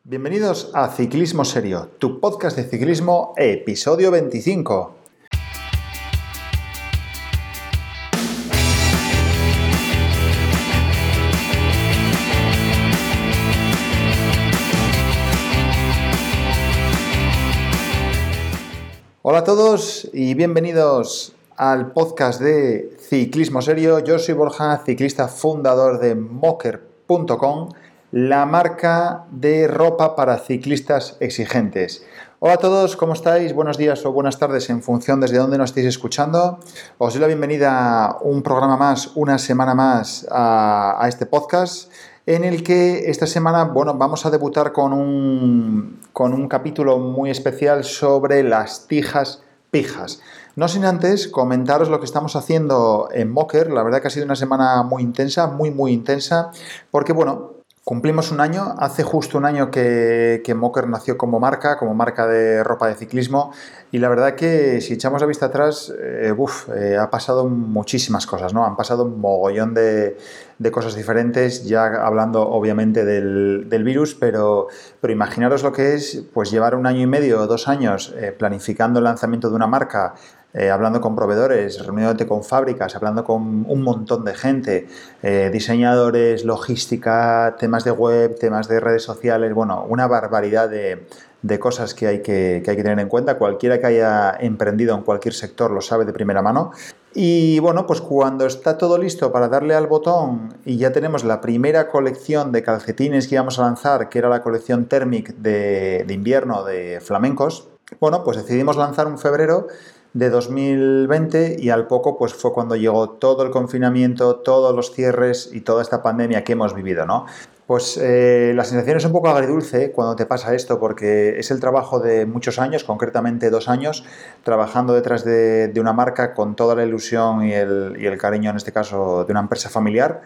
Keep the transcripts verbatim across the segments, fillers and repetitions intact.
Bienvenidos a Ciclismo Serio, tu podcast de ciclismo, episodio veinticinco. Hola a todos y bienvenidos al podcast de Ciclismo Serio. Yo soy Borja, ciclista fundador de mocker punto com, la marca de ropa para ciclistas exigentes. Hola a todos, ¿cómo estáis? Buenos días o buenas tardes en función desde dónde nos estéis escuchando. Os doy la bienvenida a un programa más, una semana más a, a este podcast, en el que esta semana, bueno, vamos a debutar con un, con un capítulo muy especial sobre las tijas pijas. No sin antes comentaros lo que estamos haciendo en Mocker. La verdad que ha sido una semana muy intensa, muy muy intensa, porque bueno, cumplimos un año, hace justo un año que, que Mocker nació como marca, como marca de ropa de ciclismo, y la verdad que si echamos la vista atrás, eh, uf, eh, ha pasado muchísimas cosas, ¿no? Han pasado un mogollón de, de cosas diferentes, ya hablando obviamente del, del virus, pero, pero imaginaros lo que es pues llevar un año y medio o dos años eh, planificando el lanzamiento de una marca, Eh, hablando con proveedores, reuniéndote con fábricas, hablando con un montón de gente, eh, diseñadores, logística, temas de web, temas de redes sociales, bueno, una barbaridad de, de cosas que hay que, que hay que tener en cuenta. Cualquiera que haya emprendido en cualquier sector lo sabe de primera mano. Y bueno, pues cuando está todo listo para darle al botón y ya tenemos la primera colección de calcetines que íbamos a lanzar, que era la colección Thermic de, de invierno de flamencos, bueno, pues decidimos lanzar un febrero de dos mil veinte y al poco pues fue cuando llegó todo el confinamiento, todos los cierres y toda esta pandemia que hemos vivido, ¿no? Pues eh, la sensación es un poco agridulce cuando te pasa esto, porque es el trabajo de muchos años, concretamente dos años, trabajando detrás de, de una marca con toda la ilusión y el, y el cariño, en este caso, de una empresa familiar.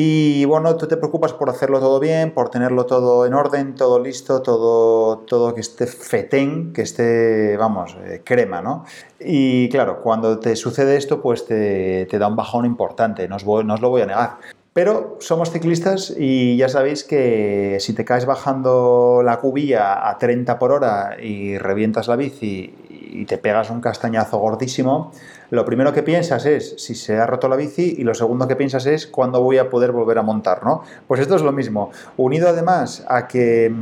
Y bueno, tú te preocupas por hacerlo todo bien, por tenerlo todo en orden, todo listo, todo, todo que esté fetén, que esté, vamos, eh, crema, ¿no? Y claro, cuando te sucede esto, pues te, te da un bajón importante, no os, voy, no os lo voy a negar. Pero somos ciclistas y ya sabéis que si te caes bajando la cubilla a treinta por hora y revientas la bici y te pegas un castañazo gordísimo, lo primero que piensas es si se ha roto la bici y lo segundo que piensas es cuándo voy a poder volver a montar, ¿no? Pues esto es lo mismo, unido además a que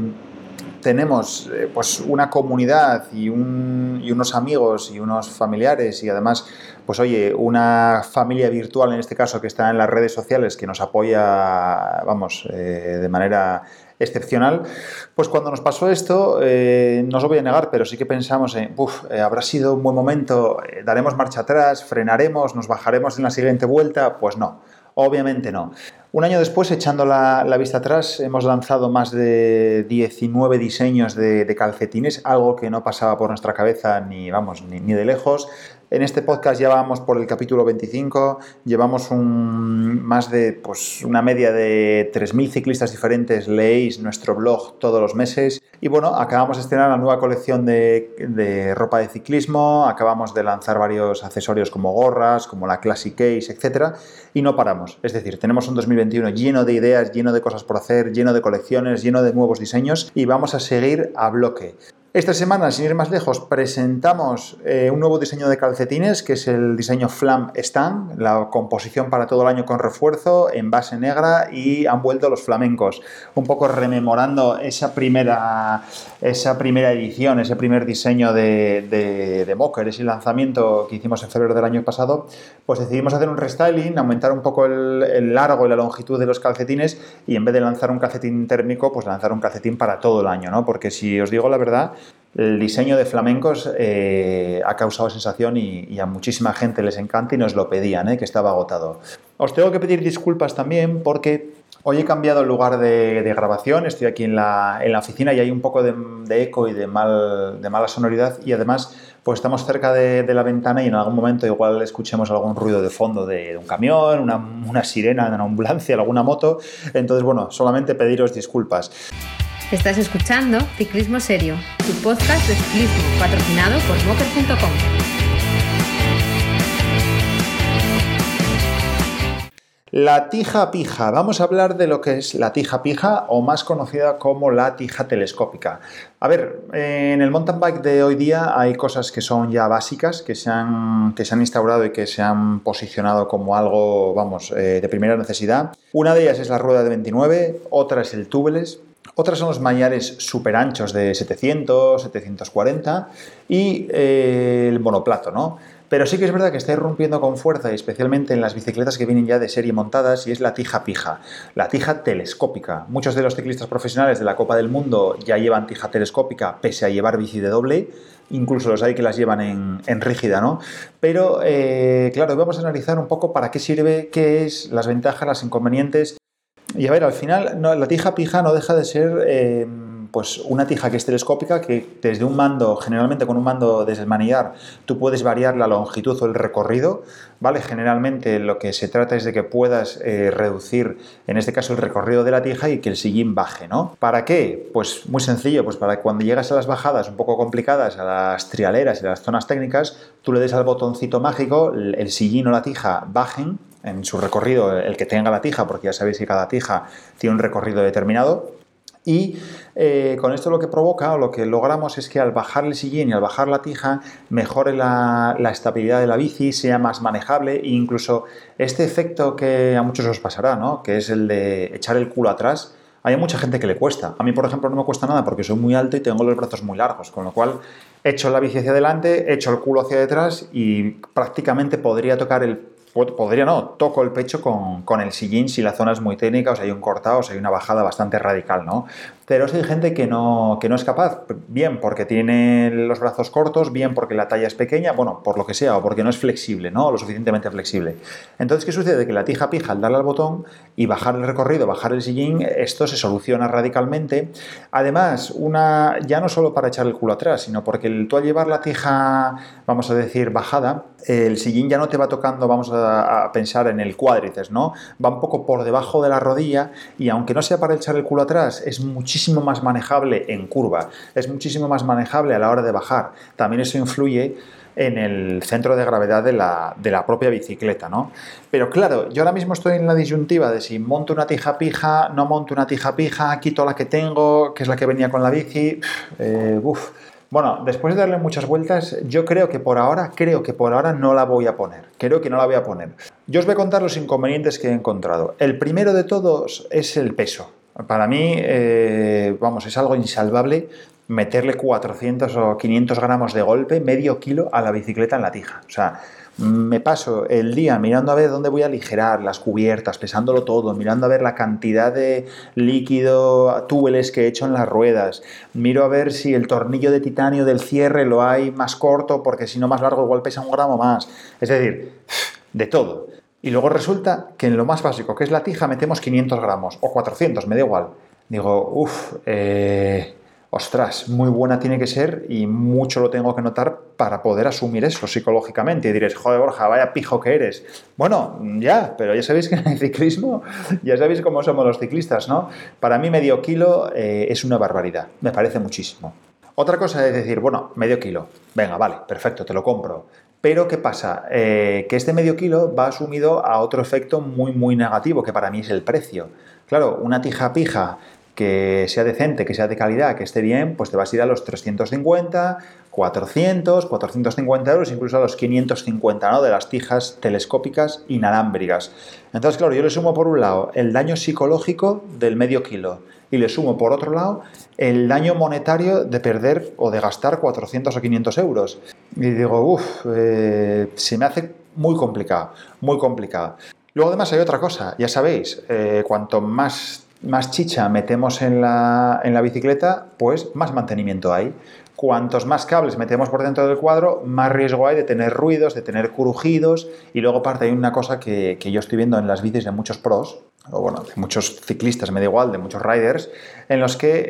tenemos eh, pues una comunidad y, un, y unos amigos y unos familiares y además, pues oye, una familia virtual en este caso que está en las redes sociales que nos apoya, vamos, eh, de manera excepcional. Pues cuando nos pasó esto, eh, no os lo voy a negar, pero sí que pensamos en, uff, eh, habrá sido un buen momento, eh, daremos marcha atrás, frenaremos, nos bajaremos en la siguiente vuelta. Pues no, obviamente no. Un año después, echando la, la vista atrás, hemos lanzado más de diecinueve diseños de, de calcetines, algo que no pasaba por nuestra cabeza ni, vamos, ni, ni de lejos. En este podcast ya vamos por el capítulo veinticinco, llevamos un, más de pues, una media de tres mil ciclistas diferentes, leéis nuestro blog todos los meses y bueno, acabamos de estrenar la nueva colección de, de ropa de ciclismo, acabamos de lanzar varios accesorios como gorras, como la Classic Case, etcétera, y no paramos. Es decir, tenemos un dos mil veintiuno lleno de ideas, lleno de cosas por hacer, lleno de colecciones, lleno de nuevos diseños y vamos a seguir a bloque. Esta semana, sin ir más lejos, presentamos eh, un nuevo diseño de calcetines, que es el diseño Flam Stan, la composición para todo el año con refuerzo, en base negra, y han vuelto los flamencos, un poco rememorando esa primera, esa primera edición, ese primer diseño de, de, de Mocker, ese lanzamiento que hicimos en febrero del año pasado. Pues decidimos hacer un restyling, aumentar un poco el, el largo y la longitud de los calcetines y en vez de lanzar un calcetín térmico, pues lanzar un calcetín para todo el año, ¿no? Porque si os digo la verdad, el diseño de flamencos eh, ha causado sensación y, y a muchísima gente les encanta y nos lo pedían, eh, que estaba agotado. Os tengo que pedir disculpas también porque hoy he cambiado el lugar de, de grabación, estoy aquí en la, en la oficina y hay un poco de, de eco y de, mal, de mala sonoridad y además pues estamos cerca de, de la ventana y en algún momento igual escuchemos algún ruido de fondo de, de un camión, una, una sirena de una ambulancia, alguna moto, entonces bueno, solamente pediros disculpas. Estás escuchando Ciclismo Serio, tu podcast de ciclismo patrocinado por mocker punto com. La tija pija. Vamos a hablar de lo que es la tija pija o más conocida como la tija telescópica. A ver, en el mountain bike de hoy día hay cosas que son ya básicas, que se han, que se han instaurado y que se han posicionado como algo, vamos, eh, de primera necesidad. Una de ellas es la rueda de veintinueve, otra es el tubeless. Otras son los manillares súper anchos de setecientos, setecientos cuarenta y eh, el monoplato, ¿no? Pero sí que es verdad que está irrumpiendo con fuerza, especialmente en las bicicletas que vienen ya de serie montadas, y es la tija pija, la tija telescópica. Muchos de los ciclistas profesionales de la Copa del Mundo ya llevan tija telescópica, pese a llevar bici de doble, incluso los hay que las llevan en, en rígida, ¿no? Pero, eh, claro, vamos a analizar un poco para qué sirve, qué es, las ventajas, los inconvenientes. Y a ver, al final no, la tija pija no deja de ser eh, pues una tija que es telescópica, que desde un mando, generalmente con un mando desde el manillar, tú puedes variar la longitud o el recorrido, ¿vale? Generalmente lo que se trata es de que puedas eh, reducir, en este caso, el recorrido de la tija y que el sillín baje, ¿no? ¿Para qué? Pues muy sencillo, pues para que cuando llegas a las bajadas un poco complicadas, a las trialeras y a las zonas técnicas, tú le des al botoncito mágico, el, el sillín o la tija bajen en su recorrido, el que tenga la tija, porque ya sabéis que cada tija tiene un recorrido determinado. Y eh, con esto lo que provoca o lo que logramos es que al bajar el sillín y al bajar la tija mejore la, la estabilidad de la bici, sea más manejable e incluso este efecto que a muchos os pasará, ¿no? Que es el de echar el culo atrás. Hay mucha gente que le cuesta. A mí, por ejemplo, no me cuesta nada porque soy muy alto y tengo los brazos muy largos, con lo cual echo la bici hacia adelante, echo el culo hacia detrás y prácticamente podría tocar el Podría no, toco el pecho con, con el sillín si la zona es muy técnica, o si hay un cortado, o si hay una bajada bastante radical, ¿no? Pero si hay gente que no, que no es capaz, bien porque tiene los brazos cortos, bien porque la talla es pequeña, bueno, por lo que sea, o porque no es flexible, ¿no? Lo suficientemente flexible. Entonces, ¿qué sucede? Que la tija pija, al darle al botón y bajar el recorrido, bajar el sillín, esto se soluciona radicalmente. Además, una ya no solo para echar el culo atrás, sino porque el, tú al llevar la tija, vamos a decir, bajada, el sillín ya no te va tocando, vamos a, a pensar en el cuádriceps, ¿no? Va un poco por debajo de la rodilla y aunque no sea para echar el culo atrás, es muchísimo más manejable en curva, es muchísimo más manejable a la hora de bajar. También eso influye en el centro de gravedad de la, de la propia bicicleta, ¿no? Pero claro, yo ahora mismo estoy en la disyuntiva de si monto una tija pija, no monto una tija pija, quito la que tengo, que es la que venía con la bici, eh, uf. Bueno, después de darle muchas vueltas, yo creo que por ahora, creo que por ahora no la voy a poner. Creo que no la voy a poner. Yo os voy a contar los inconvenientes que he encontrado. El primero de todos es el peso. Para mí, eh, vamos, es algo insalvable meterle cuatrocientos o quinientos gramos de golpe, medio kilo, a la bicicleta en la tija. O sea, me paso el día mirando a ver dónde voy a aligerar las cubiertas, pesándolo todo, mirando a ver la cantidad de líquido túbeles que he hecho en las ruedas, miro a ver si el tornillo de titanio del cierre lo hay más corto, porque si no más largo igual pesa un gramo más. Es decir, de todo. Y luego resulta que en lo más básico, que es la tija, metemos quinientos gramos o cuatrocientos, me da igual. Digo, uff, eh... ostras, muy buena tiene que ser y mucho lo tengo que notar para poder asumir eso psicológicamente. Y diréis, joder, Borja, vaya pijo que eres. Bueno, ya, pero ya sabéis que en el ciclismo, ya sabéis cómo somos los ciclistas, ¿no? Para mí medio kilo eh, es una barbaridad, me parece muchísimo. Otra cosa es decir, bueno, medio kilo, venga, vale, perfecto, te lo compro. Pero ¿qué pasa? Eh, que este medio kilo va asumido a otro efecto muy, muy negativo, que para mí es el precio. Claro, una tija pija que sea decente, que sea de calidad, que esté bien, pues te vas a ir a los trescientos cincuenta, cuatrocientos, cuatrocientos cincuenta euros, incluso a los quinientos cincuenta, ¿no? De las tijas telescópicas inalámbricas. Entonces, claro, yo le sumo por un lado el daño psicológico del medio kilo y le sumo por otro lado el daño monetario de perder o de gastar cuatrocientos o quinientos euros. Y digo, uff, eh, se me hace muy complicado, muy complicado. Luego además hay otra cosa, ya sabéis, eh, cuanto más... más chicha metemos en la, en la bicicleta, pues más mantenimiento hay. Cuantos más cables metemos por dentro del cuadro, más riesgo hay de tener ruidos, de tener crujidos. Y luego aparte hay una cosa que, que yo estoy viendo en las bicis de muchos pros, o bueno, de muchos ciclistas, me da igual, de muchos riders, en los que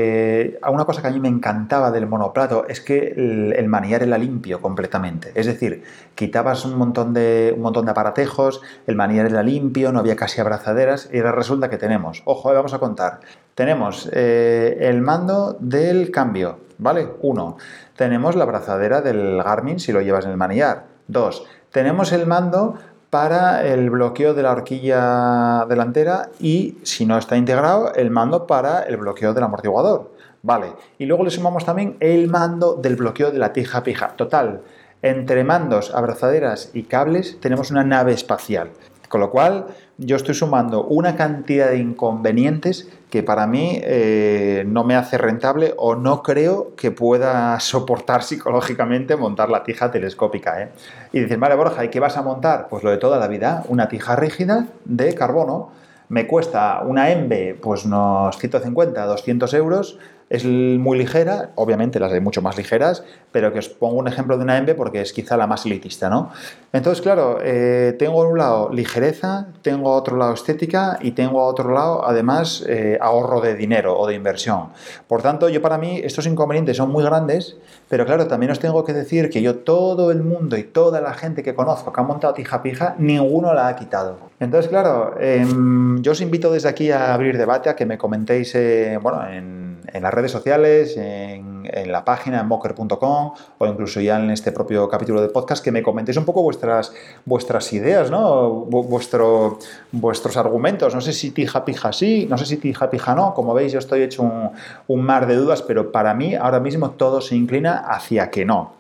eh, una cosa que a mí me encantaba del monoplato es que el, el manillar era limpio completamente. Es decir, quitabas un montón de, un montón de aparatejos, el manillar era limpio, no había casi abrazaderas, y ahora resulta que tenemos, ojo, vamos a contar, tenemos eh, el mando del cambio, ¿vale? Uno, tenemos la abrazadera del Garmin si lo llevas en el manillar. Dos, tenemos el mando para el bloqueo de la horquilla delantera y, si no está integrado, el mando para el bloqueo del amortiguador. Vale, y luego le sumamos también el mando del bloqueo de la tija pija. Total, entre mandos, abrazaderas y cables tenemos una nave espacial. Con lo cual, yo estoy sumando una cantidad de inconvenientes que para mí eh, no me hace rentable o no creo que pueda soportar psicológicamente montar la tija telescópica, ¿eh? Y dices, vale, Borja, ¿y qué vas a montar? Pues lo de toda la vida, una tija rígida de carbono. Me cuesta una ENVE pues unos ciento cincuenta, doscientos euros. Es muy ligera, obviamente las hay mucho más ligeras, pero que os pongo un ejemplo de una ENVE porque es quizá la más elitista, ¿no? Entonces, claro, eh, tengo en un lado ligereza, tengo a otro lado estética y tengo a otro lado, además, eh, ahorro de dinero o de inversión. Por tanto, yo para mí estos inconvenientes son muy grandes, pero claro, también os tengo que decir que yo todo el mundo y toda la gente que conozco que ha montado tija pija, ninguno la ha quitado. Entonces, claro, eh, yo os invito desde aquí a abrir debate, a que me comentéis, eh, bueno, en, en las redes sociales, en, en la página, en mocker punto com, o incluso ya en este propio capítulo de podcast, que me comentéis un poco vuestras, vuestras ideas, ¿no? Vuestro, vuestros argumentos. No sé si tija pija sí, no sé si tija pija no. Como veis, yo estoy hecho un, un mar de dudas, pero para mí ahora mismo todo se inclina hacia que no.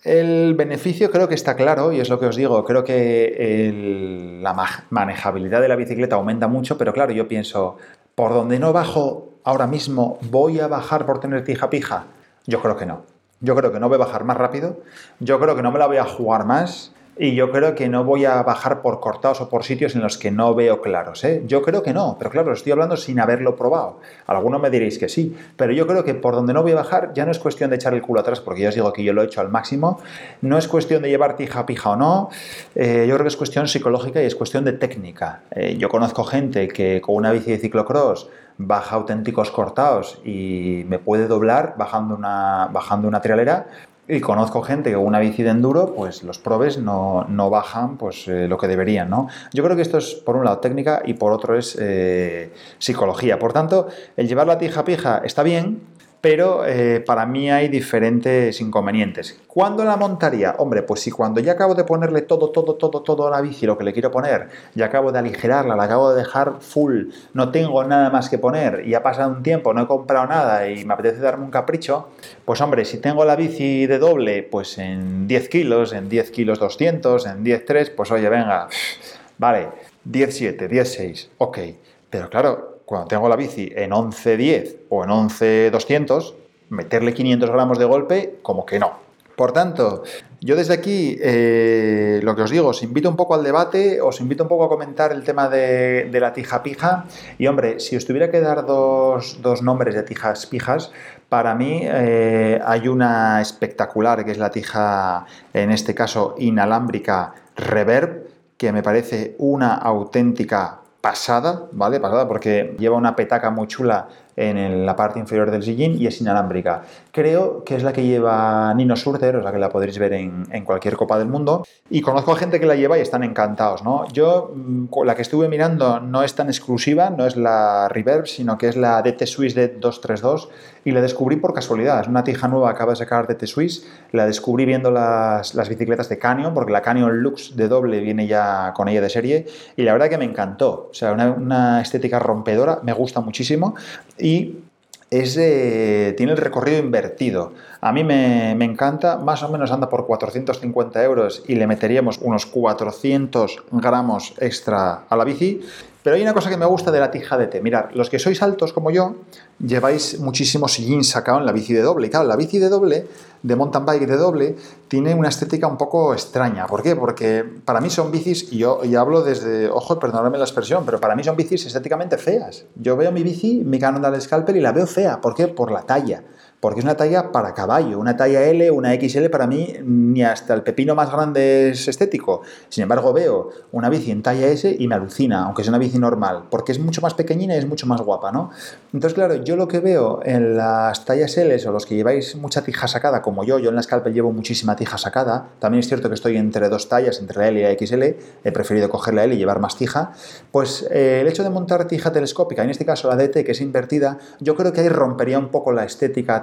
El beneficio creo que está claro y es lo que os digo, creo que el, la manejabilidad de la bicicleta aumenta mucho, pero claro, yo pienso, ¿por donde no bajo ahora mismo voy a bajar por tener tija pija? Yo creo que no. Yo creo que no voy a bajar más rápido, yo creo que no me la voy a jugar más y yo creo que no voy a bajar por cortados o por sitios en los que no veo claros, ¿eh? Yo creo que no, pero claro, estoy hablando sin haberlo probado. Algunos me diréis que sí, pero yo creo que por donde no voy a bajar ya no es cuestión de echar el culo atrás, porque ya os digo que yo lo he hecho al máximo, no es cuestión de llevar tija pija o no, eh, yo creo que es cuestión psicológica y es cuestión de técnica. Eh, yo conozco gente que con una bici de ciclocross baja auténticos cortados y me puede doblar bajando una, bajando una trialera. Y conozco gente que con una bici de enduro, pues los probes no, no bajan pues, eh, lo que deberían, ¿no? Yo creo que esto es, por un lado, técnica y por otro es eh, psicología. Por tanto, el llevar la tija pija está bien, pero eh, para mí hay diferentes inconvenientes. ¿Cuándo la montaría? Hombre, pues si cuando ya acabo de ponerle todo, todo, todo, todo a la bici, lo que le quiero poner, ya acabo de aligerarla, la acabo de dejar full, no tengo nada más que poner y ha pasado un tiempo, no he comprado nada y me apetece darme un capricho, pues hombre, si tengo la bici de doble, pues en diez kilos, en diez kilos doscientos, en diez tres, pues oye, venga, vale, diez siete, diez seis, ok, pero claro, cuando tengo la bici en once diez o en once doscientos, meterle quinientos gramos de golpe, como que no. Por tanto, yo desde aquí, eh, lo que os digo, os invito un poco al debate, os invito un poco a comentar el tema de, de la tija pija. Y hombre, si os tuviera que dar dos, dos nombres de tijas pijas, para mí eh, hay una espectacular, que es la tija, en este caso, inalámbrica Reverb, que me parece una auténtica pasada, ¿vale? Pasada porque lleva una petaca muy chula en la parte inferior del sillín y es inalámbrica. Creo que es la que lleva Nino Surter, o sea que la podréis ver en, en cualquier copa del mundo. Y conozco a gente que la lleva y están encantados, ¿no? Yo, la que estuve mirando no es tan exclusiva, no es la Reverb, sino que es la D T Swiss D doscientos treinta y dos y la descubrí por casualidad. Es una tija nueva, acaba de sacar D T Swiss, la descubrí viendo las, las bicicletas de Canyon, porque la Canyon Lux de doble viene ya con ella de serie y la verdad que me encantó. O sea, una, una estética rompedora, me gusta muchísimo. Y es, eh, tiene el recorrido invertido. A mí me, me encanta, más o menos anda por cuatrocientos cincuenta euros y le meteríamos unos cuatrocientos gramos extra a la bici. Pero hay una cosa que me gusta de la tija D T. Mirad, los que sois altos como yo, lleváis muchísimo sillín sacado en la bici de doble. Y claro, la bici de doble, de mountain bike de doble, tiene una estética un poco extraña. ¿Por qué? Porque para mí son bicis, y yo y hablo desde, ojo, perdonadme la expresión, pero para mí son bicis estéticamente feas. Yo veo mi bici, mi Cannondale Scalper, y la veo fea. ¿Por qué? Por la talla. Porque es una talla para caballo, una talla L, una X L, para mí ni hasta el pepino más grande es estético. Sin embargo, veo una bici en talla S y me alucina, aunque sea una bici normal, porque es mucho más pequeñina y es mucho más guapa, ¿no? Entonces, claro, yo lo que veo en las tallas L o los que lleváis mucha tija sacada, como yo, yo en la Scalper llevo muchísima tija sacada, también es cierto que estoy entre dos tallas, entre la L y la X L, he preferido coger la L y llevar más tija, pues eh, el hecho de montar tija telescópica, en este caso la D T, que es invertida, yo creo que ahí rompería un poco la estética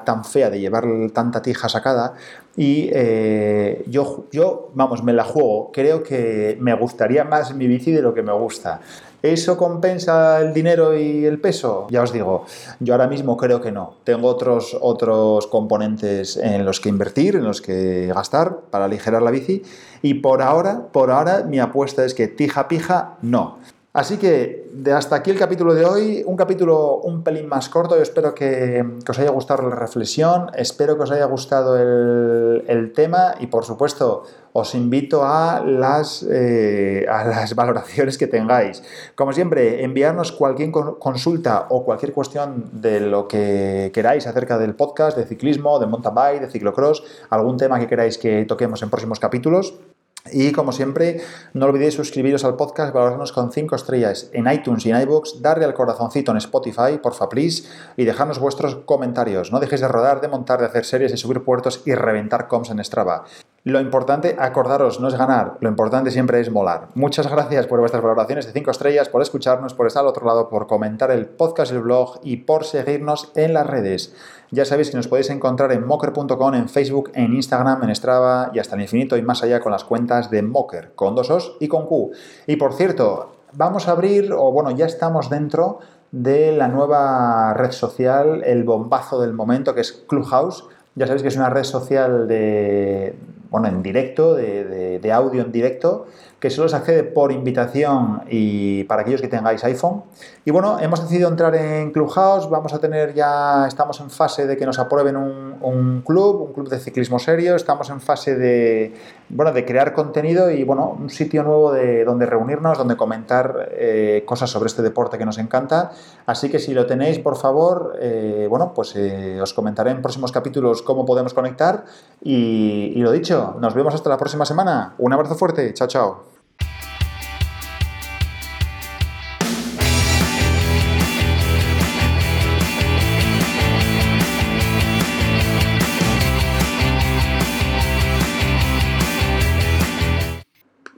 tan fea de llevar tanta tija sacada y eh, yo, yo, vamos, me la juego. Creo que me gustaría más mi bici de lo que me gusta. ¿Eso compensa el dinero y el peso? Ya os digo, yo ahora mismo creo que no. Tengo otros, otros componentes en los que invertir, en los que gastar para aligerar la bici y por ahora, por ahora mi apuesta es que tija pija, no. Así que de hasta aquí el capítulo de hoy, un capítulo un pelín más corto. Yo espero que, que os haya gustado la reflexión, espero que os haya gustado el, el tema y por supuesto os invito a las, eh, a las valoraciones que tengáis. Como siempre, enviarnos cualquier consulta o cualquier cuestión de lo que queráis acerca del podcast, de ciclismo, de mountain bike, de ciclocross, algún tema que queráis que toquemos en próximos capítulos. Y como siempre, no olvidéis suscribiros al podcast, valorarnos con cinco estrellas en iTunes y en iVoox, darle al corazoncito en Spotify, porfa, please, y dejarnos vuestros comentarios. No dejéis de rodar, de montar, de hacer series, de subir puertos y reventar comps en Strava. Lo importante, acordaros, no es ganar, lo importante siempre es molar. Muchas gracias por vuestras valoraciones de cinco estrellas, por escucharnos, por estar al otro lado, por comentar el podcast y el blog y por seguirnos en las redes. Ya sabéis que nos podéis encontrar en mocker punto com, en Facebook, en Instagram, en Strava y hasta el infinito y más allá con las cuentas de Mocker, con dos O's y con Q. Y por cierto, vamos a abrir, o bueno, ya estamos dentro de la nueva red social, el bombazo del momento, que es Clubhouse. Ya sabéis que es una red social de, bueno, en directo, de, de, de audio en directo, que solo se accede por invitación y para aquellos que tengáis iPhone. Y bueno, hemos decidido entrar en Clubhouse, vamos a tener ya, estamos en fase de que nos aprueben un, un club, un club de ciclismo serio, estamos en fase de, bueno, de crear contenido y bueno, un sitio nuevo de donde reunirnos, donde comentar eh, cosas sobre este deporte que nos encanta. Así que si lo tenéis, por favor, eh, bueno, pues eh, os comentaré en próximos capítulos cómo podemos conectar y, y lo dicho, nos vemos hasta la próxima semana. Un abrazo fuerte, chao, chao.